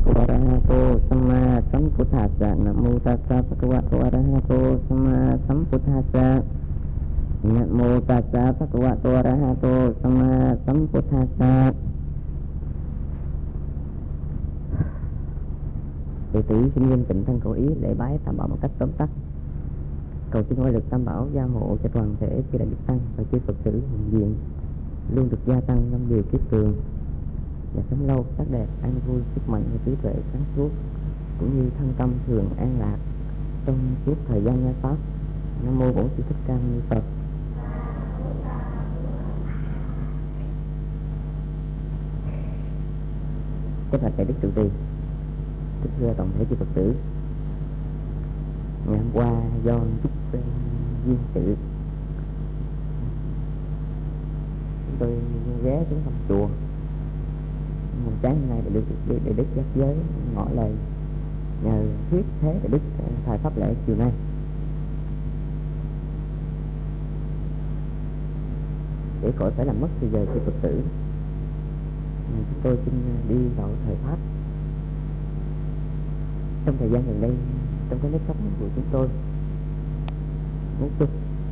โตอะระหะโตสัมมาสัมพุทธัสสะนะโมตัสสะภะคะวะโตอะระหะโตสัมมาสัมพุทธัสสะนะโมตัสสะภะคะวะโตอะระหะโตสัมมาสัมพุทธัสสะ. Đệ tử xin nghiêm tịnh thân cầu ý lễ bái Tam Bảo một cách tóm tắt, cầu xin ngoại lực Tam Bảo gia hộ cho toàn thể chư đại đức tăng và chư Phật tử hiện diện luôn được gia tăng năm điều kiết cường và sống lâu sắc đẹp an vui sức mạnh và trí tuệ sáng suốt, cũng như thân tâm thường an lạc trong suốt thời gian nghe pháp. Nam mô Bổn Sư Thích Ca Mâu Ni Phật. Chấp hành đại đức trụ trì, kính thưa toàn thể chư Phật tử, ngày hôm qua do chút duyên sự chúng tôi ghé xuống thăm chùa. Một sáng hôm nay đại đức giác giới ngỏ lời nhờ thuyết thế đại đức thời pháp lễ chiều nay. Để khỏi phải làm mất thời giờ cho Phật tử, chúng tôi xin đi vào thời pháp. Trong thời gian gần đây, trong cái nếp sống của chúng tôi nói chung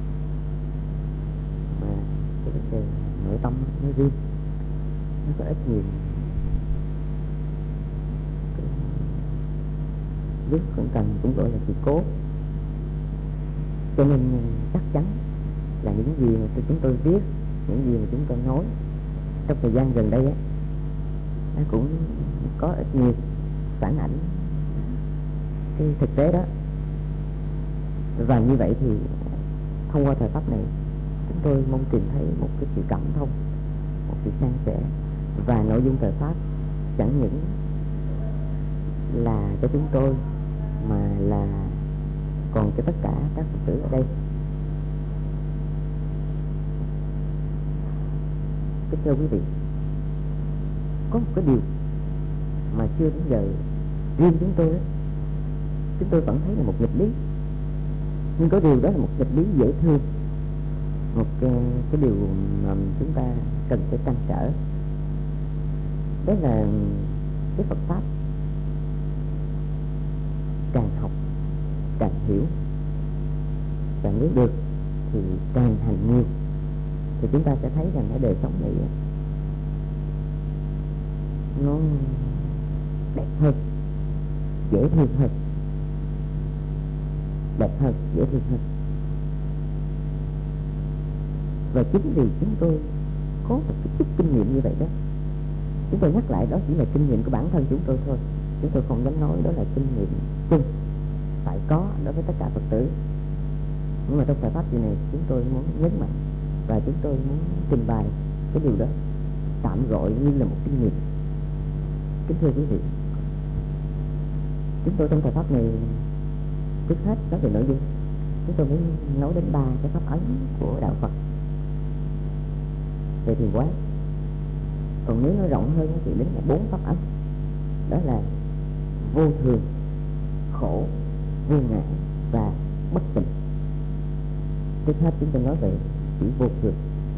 mà cái vấn đề nội tâm nói riêng, nó có ít nhiều rất cẩn cần, cũng gọi là sự cố. Cho nên chắc chắn là những gì mà chúng tôi viết, những gì mà chúng tôi nói trong thời gian gần đây á, nó cũng có ít nhiều phản ảnh cái thực tế đó. Và như vậy thì thông qua thời pháp này, chúng tôi mong tìm thấy một cái sự cảm thông, một sự san sẻ. Và nội dung thời pháp chẳng những là cho chúng tôi mà là còn cho tất cả các Phật tử ở đây. Kính thưa quý vị, có một cái điều mà chưa đến giờ riêng chúng tôi đó, chúng tôi vẫn thấy là một nghịch lý, nhưng có điều đó là một nghịch lý dễ thương, một cái điều mà chúng ta cần phải trăn trở. Đó là cái Phật pháp càng học càng hiểu, và nếu được thì càng hành nhiều, thì chúng ta sẽ thấy rằng cái đời sống này nó đẹp hơn, dễ thương hơn, đẹp hơn, dễ thương hơn. Và chính vì chúng tôi có một cái chút kinh nghiệm như vậy đó, chúng tôi nhắc lại đó chỉ là kinh nghiệm của bản thân chúng tôi thôi. Chúng tôi không dám nói đó là kinh nghiệm chung phải có đối với tất cả Phật tử. Nhưng mà trong bài pháp gì này chúng tôi muốn nhấn mạnh và chúng tôi muốn trình bày cái điều đó tạm gọi như là một kinh nghiệm. Kính thưa quý vị, chúng tôi trong bài pháp này trước hết nói về nội dung, chúng tôi muốn nói đến 3 cái pháp ấn của đạo Phật về thiền quán. Còn nếu nói rộng hơn thì đến là 4 pháp ấn, đó là vô thường, khổ, vô ngã và bất tịnh. Trước hết chúng tôi nói về chữ vô thường.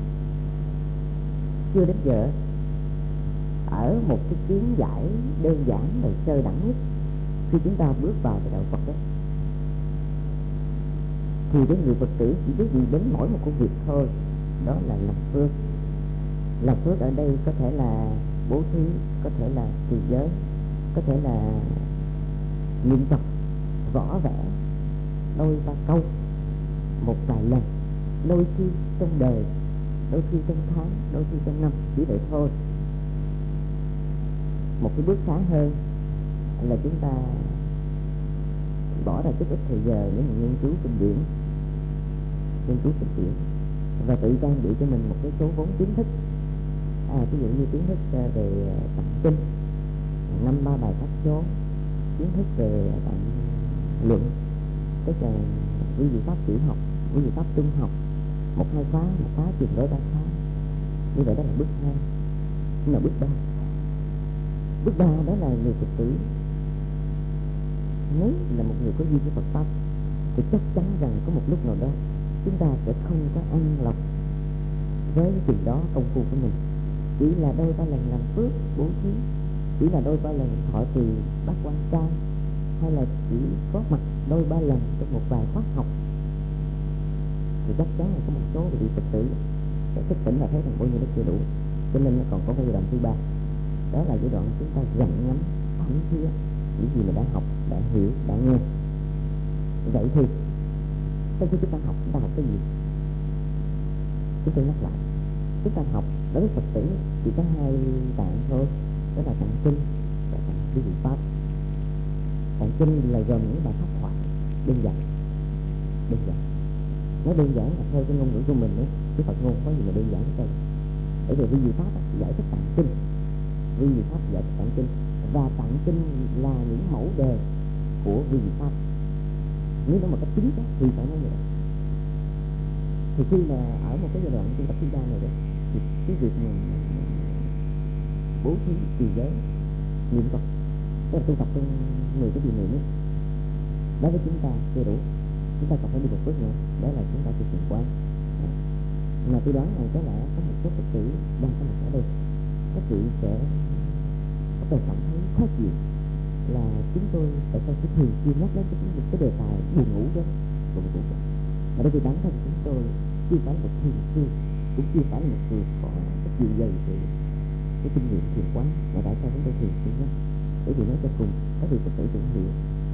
Chưa đến giờ, ở một cái kiến giải đơn giản và sơ đẳng nhất, khi chúng ta bước vào cái đạo Phật đó, thì cái người Phật tử chỉ biết gì đến mỗi một công việc thôi, đó là làm phước. Làm phước ở đây có thể là bố thí, có thể là trì giới, có thể là niệm Phật, võ vẽ, đôi ba câu, một vài lần, đôi khi trong đời, đôi khi trong tháng, đôi khi trong năm, chỉ vậy thôi. Một cái bước khá hơn là chúng ta bỏ ra chút ít thời giờ để mình nghiên cứu kinh điển, và tự trang bị cho mình một cái số vốn kiến thức. Ví dụ như kiến thức về tạng kinh, 5-3 bài pháp số, kiến thức về tạng luận, tức là quý vị pháp tiểu học, quý vị pháp trung học, 1-2 khóa, một khóa chừng đối 3 khóa. Như vậy đó là bước 2. Nhưng mà bước 3 đó là người Phật tử nếu là một người có duyên với Phật pháp thì chắc chắn rằng có một lúc nào đó chúng ta sẽ không có an lòng với cái chuyện đó công phu của mình, chỉ là đôi ba lần làm phước, bố thí, chỉ là đôi ba lần thọ trì bát quan trai, hay là chỉ có mặt đôi ba lần trong một vài khóa học, thì chắc chắn là có một số vị Phật tử sẽ thức tỉnh và thấy rằng bao nhiêu nó chưa đủ, cho nên nó còn có giai đoạn thứ ba, đó là giai đoạn chúng ta gặm nhấm thấm thía những gì mà đã học, đã hiểu, đã nghe. Vậy thì sau khi chúng ta học cái gì? Chúng tôi nhắc lại, chúng ta học đối với Phật tử chỉ có hai tạng thôi, đó là tạng kinh và tạng vi diệu pháp. Tạng kinh là gồm những bài pháp thoại đơn giản. Nói đơn giản là theo cái ngôn ngữ của mình ấy, chứ Phật ngôn có gì mà đơn giản hết trơn. Bởi vì vi diệu pháp giải thích tạng kinh, vi diệu pháp giải thích tạng kinh, và tạng kinh là những mẫu đề của vi diệu pháp. Nếu nó một cách chính xác thì phải nói như vậy. Thì khi mà ở một cái giai đoạn tu tập thứ ba này đấy, thì cái việc mình bố thí trì giới niệm Phật, tức là tu tập trong 10 cái điều niệm ấy, đối với chúng ta chưa đủ. Chúng ta còn phải đi một bước nữa, đó là chúng ta thực hiện quán. Mà tôi đoán rằng có lẽ có một số Phật tử đang có mặt ở đây, các vị sẽ bắt đầu cảm thấy khó chịu là chúng tôi tại sao cứ thường xuyên nhắc đến cái đề tài buồn ngủ đó. Mà bởi vì bản thân chúng tôi chưa phải là một thiền sư, cũng chưa phải là một người có rất nhiều dày về cái kinh nghiệm thiền quán, mà tại sao chúng tôi thường xuyên nhắc? Bởi vì nói cho cùng, các vị Phật tử cũng hiểu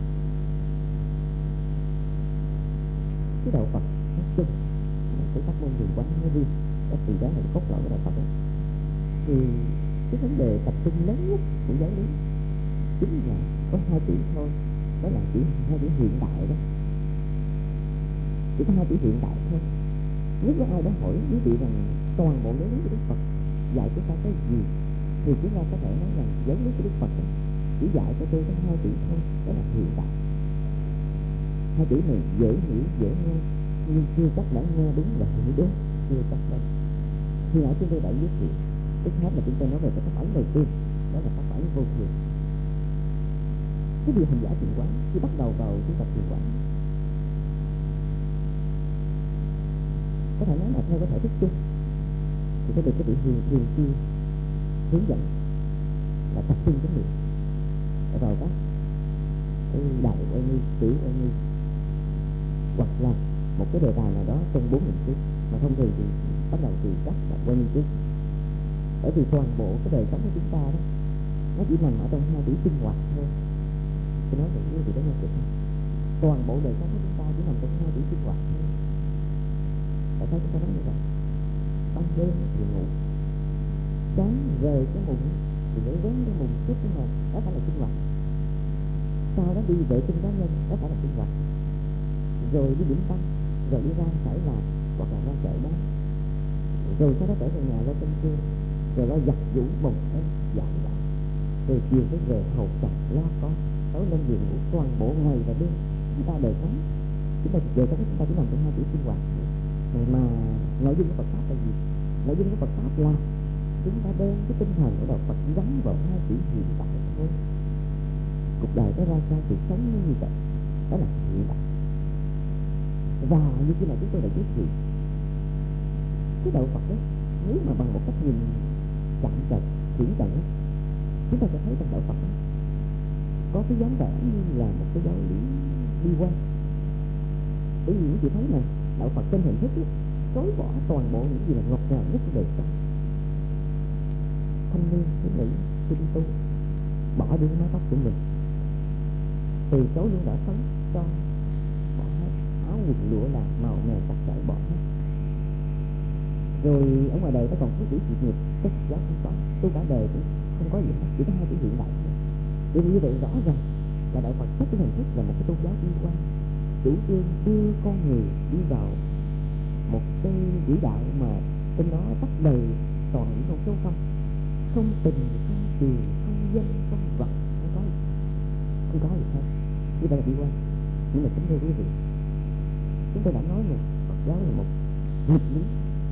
cái đạo Phật nói chung, cái pháp môn thiền quán nói riêng, các vị đó là cốt lõi của đạo Phật đó. Thì cái vấn đề tập trung lớn nhất của giáo lý chính là có hai chữ thôi, đó là hai chữ hiện đại đó. Chỉ có hai chữ hiện đại thôi. Nếu có ai đó hỏi quý vị rằng toàn bộ giáo lý của Đức Phật dạy chúng ta cái gì, thì chúng ta có thể nói rằng giáo lý của Đức Phật chỉ dạy cho tôi có hai chữ thôi, đó là hiện đại. Hai chữ này dễ hiểu, dễ nghe, nhưng chưa chắc đã nghe đúng và hiểu đúng, chưa chắc đâu. Khi nãy chúng tôi đã giới thiệu, trước hết là chúng tôi nói về cái pháp ấn đầu tiên, đó là pháp ấn vô thường. Cái điều hành giả thiền quán khi bắt đầu vào tu tập thiền quán, có thể nói là theo cái thể thức chung, thì sẽ được cái vị thiền sư hướng dẫn là tập trung chánh niệm vào các cái đại oai nghi, tiểu oai nghi, hoặc là một cái đề tài nào đó trong 4 niệm xứ. Mà thông thường thì bắt đầu từ các đại oai nghi trước, bởi vì toàn bộ cái đời sống của chúng ta đó nó chỉ nằm ở trong hai chữ sinh hoạt thôi. Tôi nói vậy như vậy đó nghe được không? Toàn bộ đời sống của chúng ta chỉ nằm trong hai chữ sinh hoạt thôi. Tại sao chúng ta nói như vậy? Ban đêm thì ngủ, sáng rời cái mùng thì để vén cái mùng trước cái mền, đó phải là sinh hoạt. Sau đó đi vệ sinh cá nhân, đó phải là sinh hoạt. Rồi đi điểm tâm, rồi đi ra phải làm hoặc là ra chợ bán, rồi sau đó trở về nhà lo cơm trưa, rồi lo giặt giũ bồng em giảng đạo, rồi chiều tới về hầu chồng lo con, tối lên giường ngủ. Toàn bộ ngày và đêm chúng ta đời sống, chúng ta đời sống chúng ta chỉ nằm trong hai chữ sinh hoạt. Mà nội dung của Phật pháp là gì? Nội dung của Phật pháp là chúng ta đem cái tinh thần của đạo Phật gắn vào hai chữ hiện tại thôi. Cuộc đời nó ra sao thì sống như vậy, đó là hiện tại. Và như thế này chúng tôi đã giới thiệu, cái đạo Phật đấy, nếu mà bằng một cách nhìn chậm chậm, chuyển chậm, chúng ta sẽ thấy trong đạo Phật đó có cái dáng vẻ như là một cái giáo lý đi qua. Bởi vì quý vị thấy này, đạo Phật trên hình thức ấy, chối bỏ toàn bộ những gì là ngọt ngào nhất của đời sống. Thanh niên, thiếu nữ, tinh tu bỏ đi mái tóc của mình, từ chối luôn đã sống cho bỏ hết, áo quần lụa là màu mè sặc sỡ bỏ hết. Rồi ở ngoài đời nó còn có chữ sự nghiệp, cái giáo không có, tu cả đời cũng không có gì hết, chỉ có hai chữ hiện đại thôi. Vì như vậy rõ ràng là đạo Phật xét cái hình thức là một cái tôn giáo đi qua, chủ trương đưa con người đi vào một cái quỹ đạo mà trên đó tắt đầy toàn những con số không tình, không tiền, không danh, không vật, không có gì hết. Như vậy là đi qua. Nhưng mà kính thưa quý vị, chúng tôi đã nói rồi, Phật giáo là một nghịch lý,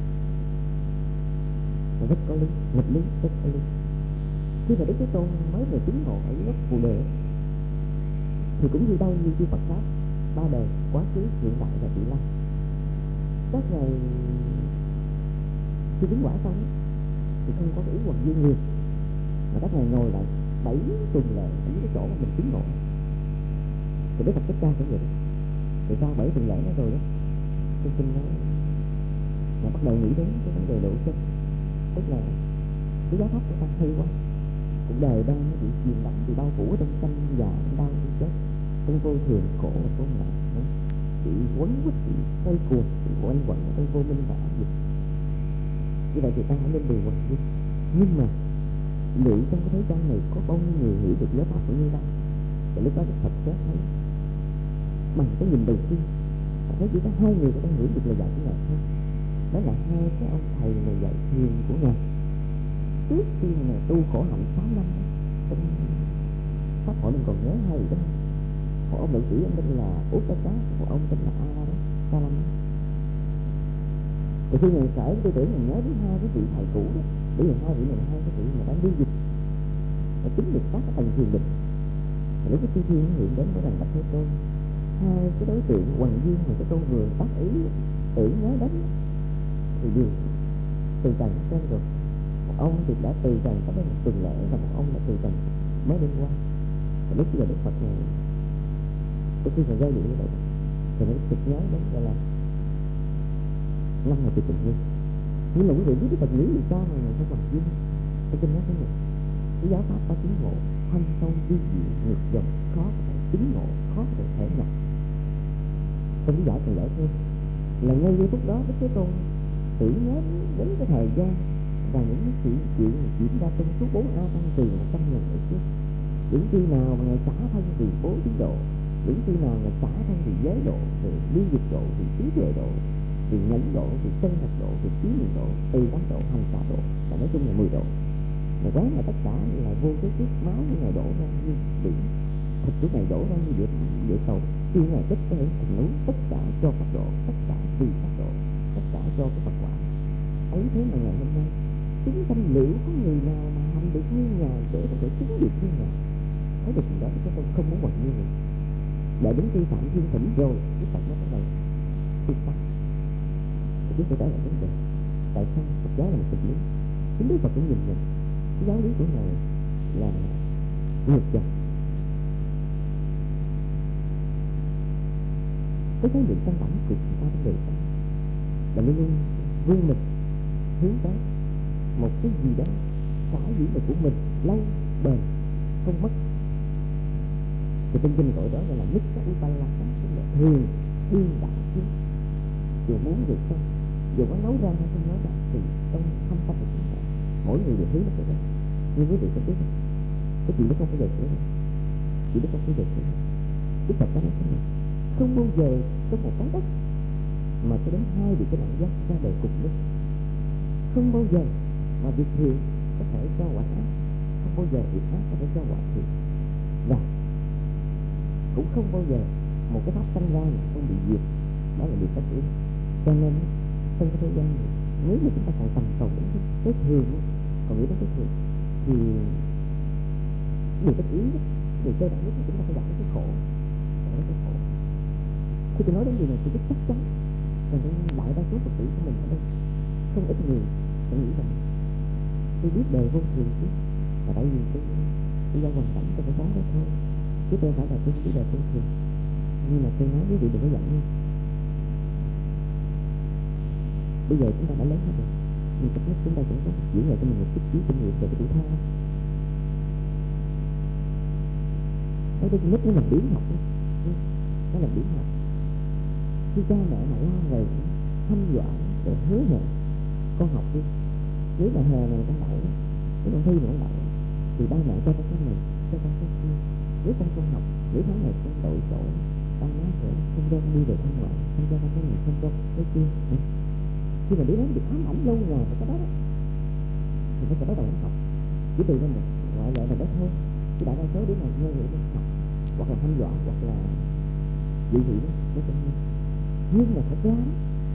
rất có lý, nghịch lý rất có lý. Khi mà Đức Thế Tôn mới về chứng ngộ ở gốc Phù Đề, thì cũng như đâu như chư Phật pháp ba đời, quá khứ, hiện tại và vị lai. Các ngài khi chứng quả xong thì không có cái ý hoằng dương liền, mà các ngài ngồi lại 7 tuần lễ ở những cái chỗ mà mình chứng ngộ. Thì Đức Phật Thích Ca cũng vậy đó. Thì sau 7 tuần lễ đó rồi đó, tôi xin nói là bắt đầu nghĩ đến cái vấn đề độ sinh. Tức là cái giáo pháp của ta hay quá, cuộc đời đang nó bị chìm lặng, bị bao phủ trong sanh già đau đi chết, trong vô thường khổ và vô ngã, bị quấn quýt, bị quay cuồng, bị quanh quẩn trong vô minh và ác dục. Như vậy thì ta hãy lên đường quật đi. Nhưng mà liệu trong cái thế gian này có bao nhiêu người hiểu được giáo pháp của Như Lai? Và lúc đó Đức Phật xét thấy bằng cái nhìn đầu tiên, thấy chỉ có 2 người có thể hiểu được lời dạy của Ngài thôi. Đó là 2 cái ông thầy mà dạy thiền của Ngài trước khi Ngài tu khổ hạnh 6 năm. Trong pháp hội mình còn nhớ 2 vị đó không? Một ông nữ sĩ ông tên là Uttaka, một ông tên là Salam. Thì khi Ngài khởi tư tưởng mình nhớ đến 2 cái vị thầy cũ đó, bởi vì 2 vị này là 2 cái vị mà đang đi dục và chính được các cái tầng thiền định. Và lúc cái chư thiên hiện đến nói rằng Bạch Thế Tôn, 2 cái đối tượng hoàng duyên mà cái Tôn vừa tác ý tưởng nhớ đến thì đều từ trần trên rồi. Một ông thì đã từ trần có đến 1 tuần lễ, và một ông đã từ trần mới đêm qua. Và lúc bây giờ Đức Phật này, khi mà giai điệu như vậy thì nó thực nhớ đến gọi là 5 ngày tuyệt tình duyên. Nhưng mà quý vị biết Đức Phật nghĩ vì sao mà Ngài không hoàng duyên? Tôi xin nói thế này, cái giáo pháp ta chứng ngộ thâm sâu vi diệu ngược dòng, khó có thể chứng ngộ, khó có thể thể nhập. Trong cái giải còn giải thêm là ngay giây phút đó Đức Thế Tôn tưởng nhớ đến cái thời gian và những cái sự chuyện diễn ra trong suốt 4 A Tăng từ 100 年ở trước. Những khi nào mà Ngài xả thân vì bố thí độ, những khi nào Ngài xả thân vì giới độ, vì ly dục độ, vì trí tuệ độ, vì nhẫn độ, vì chân thật độ, vì trí nguyện độ, từ tâm độ, hành xả độ, và nói chung là 10 độ. Ngài quán là tất cả là vô số kiếp máu của Ngài đổ ra như biển, thịt của Ngài đổ ra như địa cầu, yêu Ngài tất cả thành núi, tất cả cho Phật độ, tất cả vì Phật độ, tất cả cho cái Phật quả. Ấy thế mà ngày hôm nay chúng sanh liệu có người nào mà hành được như Ngài để có thể chứng được như Ngài? Thấy được điều đó chúng tôi không muốn bằng như vậy. Đợi đến khi Phạm Thiên Thỉnh rồi, Đức Phật nói rằng tuyệt vời. Thì chúng tôi nói là vấn đề tại sao Phật giáo là một thực lý. Chính Đức Phật cũng nhìn nhận cái giáo lý của Ngài là ngược dòng. Cái khái niệm căn bản của chúng ta vấn đề là luôn luôn vươn mình hướng tới một cái gì đó phải giữ được của mình lâu bền không mất. Thì trong kinh gọi đó là Nikka Upalaka, tức là thường điên đảo chiến. Dù muốn được không, dù có nấu ra hay không nấu ra thì trong thâm tâm của chúng ta mỗi người đều hướng được đó. Nhưng quý vị có biết không? Cái chuyện đó không bao giờ xảy ra. Chuyện đó không bao giờ xảy ra. Đức Phật đã nói thế này, không bao giờ có một cái đất mà có đến 2 vị cái đẳng giác ra đời cùng lúc. Không bao giờ mà việc thiện có thể cho quả ác, không bao giờ việc ác có thể cho quả thiện, và cũng không bao giờ một cái pháp sanh ra mà không bị diệt. Đó là điều tất yếu. Cho nên trong cái thời gian này, nếu mà chúng ta còn tầm cầu đến cái thường, còn nghĩ đến cái thường thì điều tất yếu, điều cơ bản nhất là chúng ta phải gặp cái khổ. Khi tôi nói đến điều này tôi rất chắc chắn rằng đại đa số Phật tử của mình ở đây không ít người sẽ nghĩ rằng tôi biết đời vô thường chứ, và tại vì tôi do hoàn cảnh tôi phải sống đó thôi, chứ tôi phải là tôi biết đời vô thường. Nhưng mà tôi nói quý vị đừng có giận nha. Bây giờ chúng ta đã lớn hết rồi, nhưng ít nhất chúng ta cũng có diễn lại cho mình một chút xíu kinh nghiệm về cái tuổi thơ. Ở đây nhất nó là biến học, nó là biến học. Khi cha mẹ mà la rồi hăm dọa rồi hứa hẹn con học đi, nếu mà hè này con đậu, nếu con thi mà con đậu thì ba mẹ cho con cái này, cho con cái kia. Nếu con không học, nếu tháng này con đội chỗ, con nói sẽ không cho con đi về thăm ngoại, không cho con cái này, không cho cái kia. Khi mà đứa đó bị ám ảnh lâu ngày vào cái đó thì nó sẽ bắt đầu học. Chỉ từ ra một ngoại lệ nào đó thôi, chứ đại đa số đứa nào nghe người nó học hoặc là hăm dọa hoặc là dị thị đó, nó sẽ nghe. Nhưng mà thật ra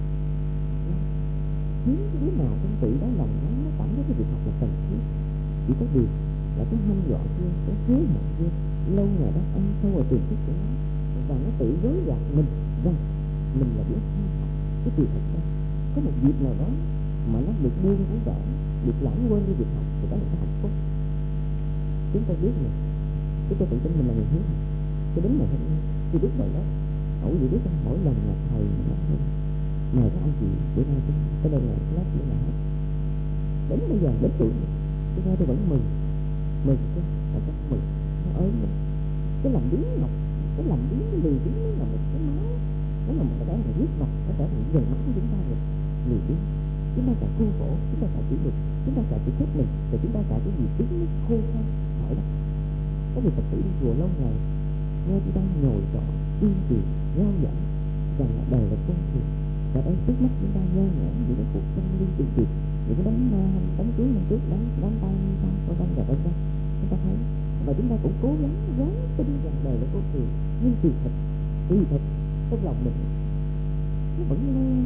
hiếm cái đứa nào trong tự đó lòng nó cảm thấy cái việc học là cần thiết. Chỉ có điều là cái hăm dọa kia, cái hứa hẹn kia lâu ngày đó ăn sâu vào tiềm thức của nó, và nó tự dối gạt mình rằng mình là đứa ham học. Cái việc thật ra có một dịp nào đó mà nó được buông cũng vậy, được lãng quên đi việc học thì đó là cái hạnh phúc. chúng tôi biết mình, chúng tôi tự tin mình là người hiếu học. Cho đến ngày hôm nay khi biết vậy đó, ẩu gì biết mỗi lần mà thầy mời các anh chị bữa nay cái đây là lớp như là hết. Đến bây giờ đến tuổi tôi nghe tôi vẫn mừng chứ, tại sao mừng? Nó ớn mình, cái làm biến ngọc, cái làm biến cái lì biến nó là một cái máu, nó là một cái để huyết ngọc, nó trở thành dần máu của chúng ta rồi. Lì biến, chúng ta phải khuôn khổ, chúng ta phải kỷ luật, chúng ta phải tự khép mình, rồi chúng ta phải cái gì biến nó khô khan hỏi đó. Có người Phật tử đi chùa lâu ngày, nghe chúng ta nhồi trọ, tuyên truyền, rao giảng rằng là đời là con thuyền, và đây trước mắt chúng ta nhơ nhẽn những cái cuộc tranh liên tuyên truyền, những cái đám cưới năm trước, đám tang con và vân vân, chúng ta thấy, và chúng ta cũng cố gắng tin rằng đời là con thuyền, nhưng kỳ thực trong lòng mình nó vẫn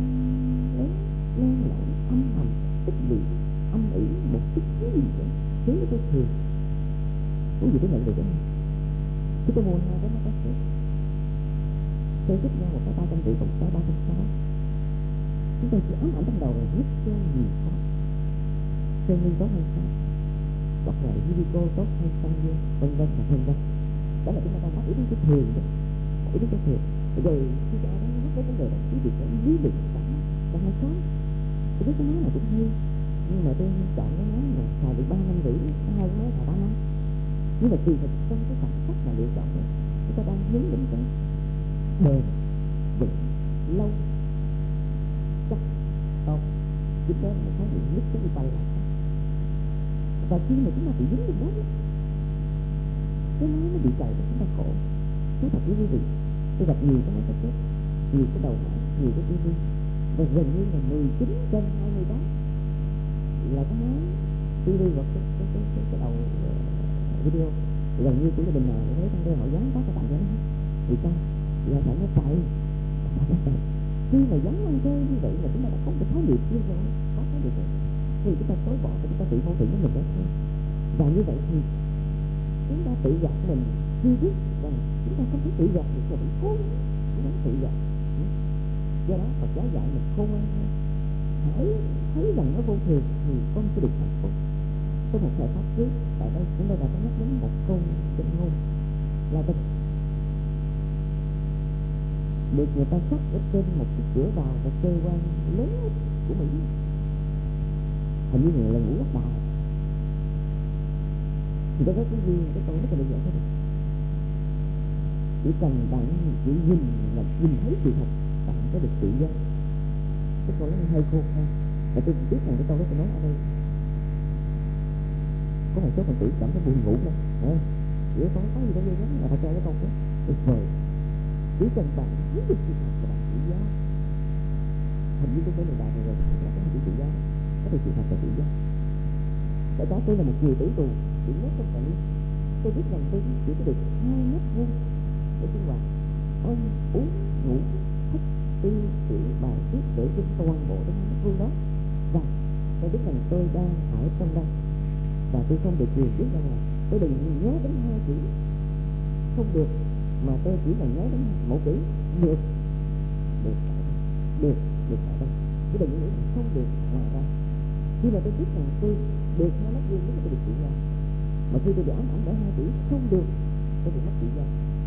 len lỏi âm thầm tích lũy âm ỉ một chút cái gì đó khiến cái thuyền. Có gì để nhận được đó không? Chúng tôi mua hai cái máy cassette, chơi giúp nhau một cái 350, một cái 360. Chúng tôi chỉ ám ảnh trong đầu là nhất chơi gì có, chơi nguyên tốt hay sao, hoặc là video tốt hay sao vân vân và vân vân. Đó là chúng ta đang nói ý đến cái thuyền đó, ý đến cái thuyền. Rồi khi ai đó nhắc đến vấn đề đó, cái việc đó lý luận cả hai có. Tôi biết cái nói là cũng hay, nhưng mà tôi chọn cái nói mà xài được 3 năm rưỡi, cái hai cái nói xài 3 năm. Nhưng mà kỳ thực trong cái khoảnh khắc mà lựa chọn đó, chúng ta đang hướng đến cái bền vững lâu chắc tốt. Chính đó là một cái điểm nhất cái tay lại. Và khi mà chúng ta bị dính được đó, cái nói nó bị chạy cho chúng ta khổ. Thú thật với quý vị, tôi gặp nhiều cái máy cassette, nhiều cái đầu máy, nhiều cái TV, và gần như là 19/20 đó là cái máy TV hoặc cái đầu video. Gần như của gia đình nào cũng thấy trong đây họ dán các cái tặng cho nó hết. Vì sao? Vì họ phải nó chạy. Khi mà dán ăn chơi như vậy là chúng ta đã có cái thái nghiệp chưa rồi, có thái nghiệp rồi. Thì chúng ta chối bỏ và chúng ta tự hô thử với mình đó. Và như vậy thì chúng ta tự gạt mình khi biết rằng chúng ta không thể tự gạt được, mà bị cố gắng tự gạt. Do đó Phật giáo dạy mình khôn ngoan hơn. Hãy thấy rằng nó vô thường thì con sẽ được hạnh phúc. Có một thời pháp trước tại đây chúng ta đã có nhắc đến một câu chân ngôn là gì? Được người ta khắc ở trên một cái cửa vào và cơ quan lớn của Mỹ, hình như người là Ngũ Quốc Đại. Thì có cái gì cái câu rất là đơn giản thôi, chỉ cần bạn chỉ nhìn thấy sự thật, bạn có được tự do. Cái câu nó hơi khô ha, và tôi biết rằng cái câu đó tôi nói ở đây có một số phần tử cảm thấy buồn ngủ đâu, vậy con có gì đâu ghê lắm, là phải cho cái câu đó tuyệt vời. Chỉ cần bạn thấy được sự thật và bạn tự do. Hình như tôi nói này rồi là có một tự do, có được sự thật và tự do. Tại đó tôi là một người tử tù bị nhốt trong quản lý, tôi biết rằng tôi chỉ có được 2 mét vuông để sinh hoạt, ăn uống ngủ thức tiêu sửa bài viết để trên toàn bộ trong 2 mét vuông đó. Và tôi biết rằng tôi đang ở trong đây, và tôi không được quyền biết rằng là tôi đừng nhớ đến 2 chữ không được, mà tôi chỉ cần nhớ đến một chữ được ở đây. Chứ đừng nghĩ không được ngoài ra. Khi mà tôi biết rằng tôi được 2 mét vuông tôi được tự do, mà khi tôi bị ám ảnh bởi 2 chữ không được, tôi bị mất tự do.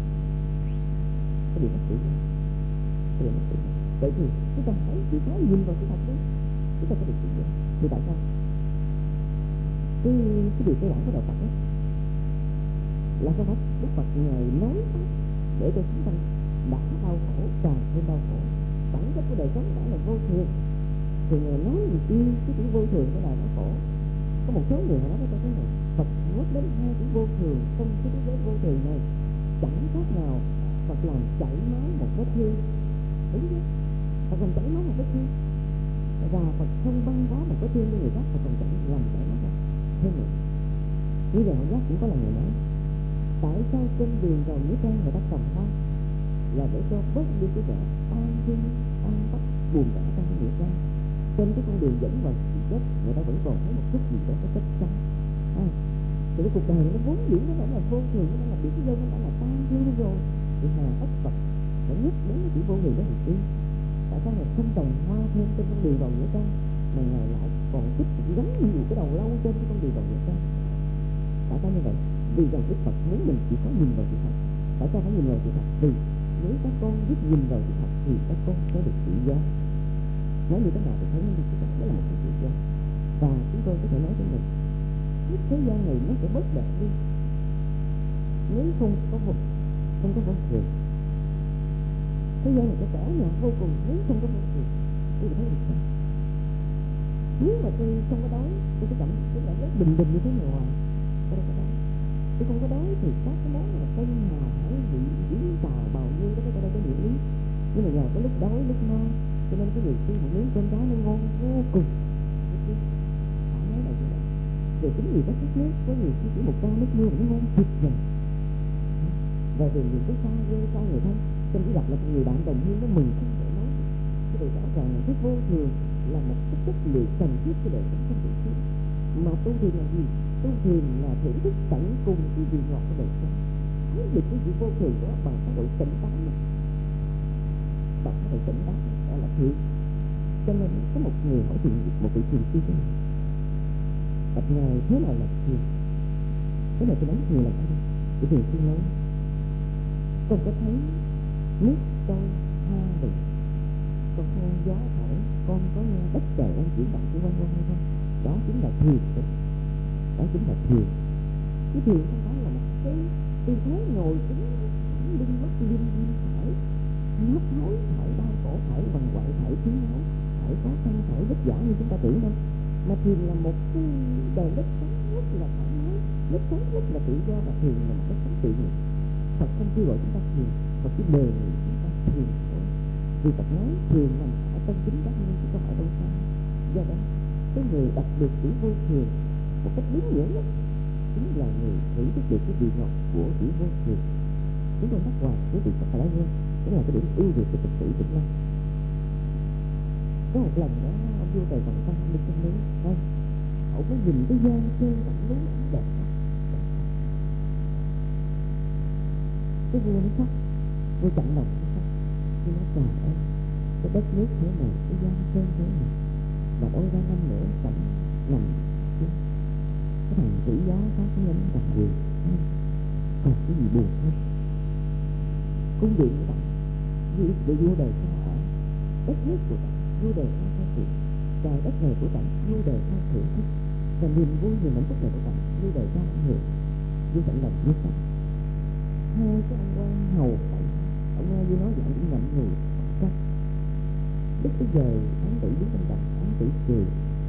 Vậy thì chúng ta hãy chịu khó nhìn vào sự thật đó, chúng ta có được tự do. Thì tại sao? Cái điều cơ bản của đạo Phật đó là không phải Đức Phật ngài nói để cho chúng ta đã đau khổ càng thêm đau khổ. Bản chất của đời sống đã là vô thường, thì ngài nói gì kia cái chữ vô thường của đời nó khổ. Có một số người họ nói cho cái này, Phật nhắc đến 2 chữ vô thường trong cái thế giới vô thường này, chẳng khác nào Phật làm chảy máu một vết thương, đúng chứ? Phật làm chảy máu một vết thương, và Phật không băng bó một vết thương cho người khác, Phật còn làm chảy máu ra thêm nữa. Như vậy Học Giác cũng có lần người nói, tại sao trên đường vào Nghĩa Trang người ta trồng hoa là để cho bớt đi cái vẻ tan thương, tan tóc, buồn bã trong cái Nghĩa Trang. Trên cái con đường dẫn vào sự chết, người ta vẫn còn thấy một chút gì đó có chất xanh. Thì cái cuộc đời nó vốn dĩ nó đã là vô thường, nó đã là biển dân, nó đã là tan thương rồi. Thì hà tất Phật phải nhắc đến cái chữ vô thường đó làm chi? Tại sao Ngài không trồng hoa thêm trên con đường vào Nghĩa Trang, mà Ngài lại còn thích gắn nhiều cái đầu lâu trên cái con đường vào Nghĩa Trang? Tại sao như vậy? Vì rằng Đức Phật muốn mình chỉ có nhìn vào sự thật. Tại sao phải nhìn vào sự thật? Vì nếu các con biết nhìn vào sự thật thì các con sẽ được tự do. Nói như thế nào thì thấy nó như thế đó là một sự tự do. Và chúng tôi có thể nói với mình, thế gian này nó sẽ bớt đẹp đi nếu không có vong thường. Thế gian này sẽ tẻ nhạt vô cùng nếu không có vong thường. Tôi thấy được sao? Nếu mà tôi không có đói, tôi cảm giác bình như thế ngoài, tôi đâu có đói. Tôi không có đói thì các cái món là tôm hào, hải vị, yến xào, bào ngư đó tôi đâu có hiểu lý. Nhưng mà nhờ có lúc đói, lúc no, cho nên cái việc một miếng cơm cá nó ngon vô cùng. Phải nói là như vậy. Về chính vì đất nước có nhiều khi chỉ một ca nước mưa cũng ngon tuyệt vời. Và về những cái xa quê xa người thân, trong cái gặp là người bạn đồng hương nó mừng không thể nói. Cái điều rõ ràng là cái vô thường là một cái chất liệu cần thiết cho đời sống trong cuộc sống. Mà tu thiền là gì? Tu thiền là thưởng thức tận cùng cái vị ngọt của đời sống. Thấy được cái vị vô thường đó bằng cái độ tỉnh táo này. Bằng cái độ tỉnh táo đó là thiền. Cho nên có một người hỏi thiền, một vị thiền sư này, bạch ngài thế nào là thiền? Cái này tôi nói thiền là sao? Cái thiền sư nói, con có thấy nước trôi tha rừng, con nghe gió thổi, con có nghe đất trời đang chuyển động xung quanh con hay không? Đó chính là thiền. Đó chính là thiền. Cái thiền không phải là một cái tư thế ngồi tính thẳng lưng mất liêm diêm thở hấp hối, thở đau cổ, thở quằn quại, thở thiếu máu, thở khó khăn, thở vất vả như chúng ta tưởng đâu. Mà thiền là một cái đời đất sống rất là thoải mái, đất sống rất là tự do, và thiền là một đất sống tự nhiên. Phật không kêu gọi chúng ta thiền, Phật chỉ đề nghị chúng ta thiền thôi. Vì Phật nói thiền nằm ở tâm chính các ngươi chứ không ở đâu xa. Do đó cái người đọc được chữ vô thường một cách đúng nghĩa nhất chính là người thưởng thức được cái vị ngọt của chữ vô thường. Chúng tôi bắt hoài với vị Phật đã nghe, đó là cái điểm ưu việt của thực sự Vĩnh Long. Có một lần đó ông vua Tề Vận Tăng đi trên núi, ông có nhìn cái gian trên ngọn núi ảnh đẹp lắm. Cái vua nó khóc, vua Chạnh Đồng nó khóc, vua nói trời ơi, cái đất nước thế này, cái gian trên thế này, mà ôi ra năm nữa cảnh nằm chứ cái thằng thủy gió phát cái nhân đặc quyền, còn cái gì buồn hơn. Cung điện của bạn, vua đời sao ở, đất nước của bạn, vua đời sao theo thiện, trời đất này của bạn, vua đời sao thưởng thức, và niềm vui niềm hạnh phúc này của bạn, vua đời sao ảnh hưởng. Vua Chạnh Đồng biết sao? Hai cái ông quan hầu cạnh, ông nghe vua nói vậy cũng ngậm ngùi chắc. Đức bây giờ án tử đứng bên cạnh, án tử cười.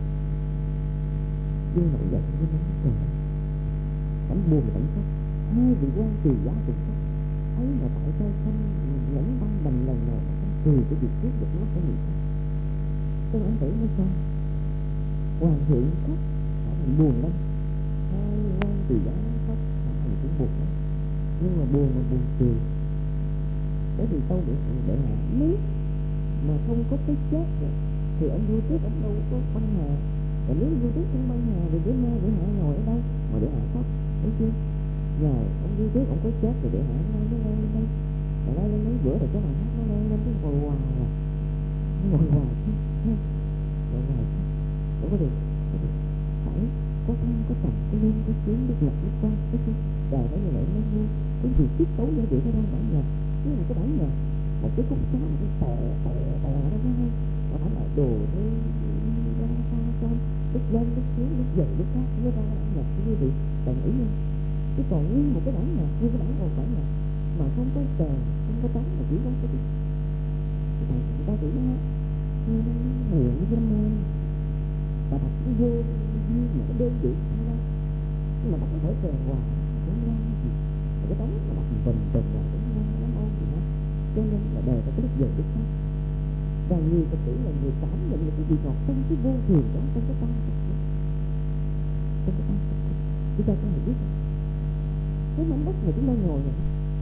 Vua nổi giận, vua nói trời, cảnh buồn cảnh khóc, hai vị quan tỳ giá cũng khóc. Ấy mà tại sao không nhẫn tâm đành lòng nào mà không cười cái việc trước được mắt của người khác? Tôi án tử nói sao? Hoàng thượng khóc, cả thành buồn lắm. Hai quan tỳ giá khóc, cả thành cũng buồn lắm. Nhưng mà buồn cười. Bởi vì tâu để hạ nếu mà không có cái chết này thì ông vua trước ông đâu có băng hà. Và nếu vua trước không băng hà thì bữa nay để hạ ngồi ở đâu mà để hạ khóc, thấy chưa? Nhờ ông vua trước ông có chết rồi để hạ nó leo lên đây, mà leo lên mấy bữa rồi cái thằng khác nó leo lên cái ngồi hoài à, nó ngồi hoài chứ, ngồi hoài chứ, đâu có được, phải có thăng có tầm, có lên có xuống, được lập được quan, thấy chưa? Trời phải như vậy mới vui. Cái gì tiết tấu giai điệu theo trong bản nhạc, chứ là cái bản nhạc một cái khúc sáo một cái tè đó có hay, mà phải là đồ rê ra sa son, lúc lên lúc xuống lúc dậy lúc khác với ra bản nhạc như vậy, đồng ý không? Chứ còn nguyên một cái bản nhạc như cái bản ồn bản nhạc mà không có kèn, không có trống mà chỉ có cái người ta chỉ nó huyền như cái mê và đặt cái vô như một cái đơn vị hay đó, nhưng mà bắt nó thổi kèn hoài cũng ra gì, cái trống nó đặt bình hoài cũng ra lắm ôn gì hết. Cho nên là đời ta có lúc giờ lúc khác, và người Phật tử là người cảm nhận được cái gì ngọt trong cái vô thường đó, trong cái tâm Phật, trong cái tâm Phật. Chúng ta có hiểu biết không? Cái mảnh đất mà chúng ta ngồi này,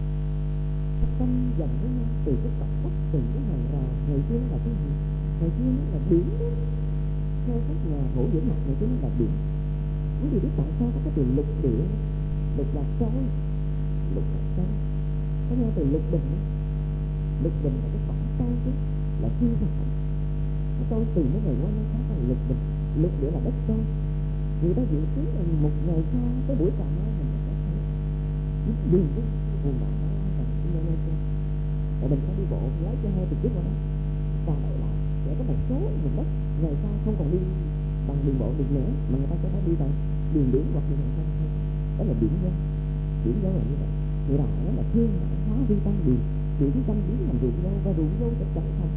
tâm dần với nhau từ cái cọc đất, từ cái hàng rào. Ngày xưa nó là cái gì? Ngày xưa nó là biển đó. Theo các nhà thổ dưỡng học ngày xưa nó là biển. Quý vị biết tại sao có cái từ lục địa? Lục là trôi, lục là trôi. Có nghe từ lục bình đó. Lục bình là cái quả trôi chứ, là thiên thảo. Nó trôi từ cái này qua nơi khác là lục bình. Lục địa là đất trôi. Người ta dự kiến là một ngày sau cái buổi Cà Mau mình sẽ thấy điền cái buồn bã đó là cái nơi nơi kia. Tại mình có đi bộ lấy cho hai từ trước qua đó, ta đổi lại sẽ có một số vùng đất ngày sau không còn đi bằng đường bộ được nữa, mà người ta sẽ phải đi bằng đường biển hoặc đường hàng không thôi. Đó là biển dân. Biển dân là như vậy. Người ta nói là thương mại hóa vi tăng biển canh biến thành ruộng dâu, và ruộng dâu sẽ trở thành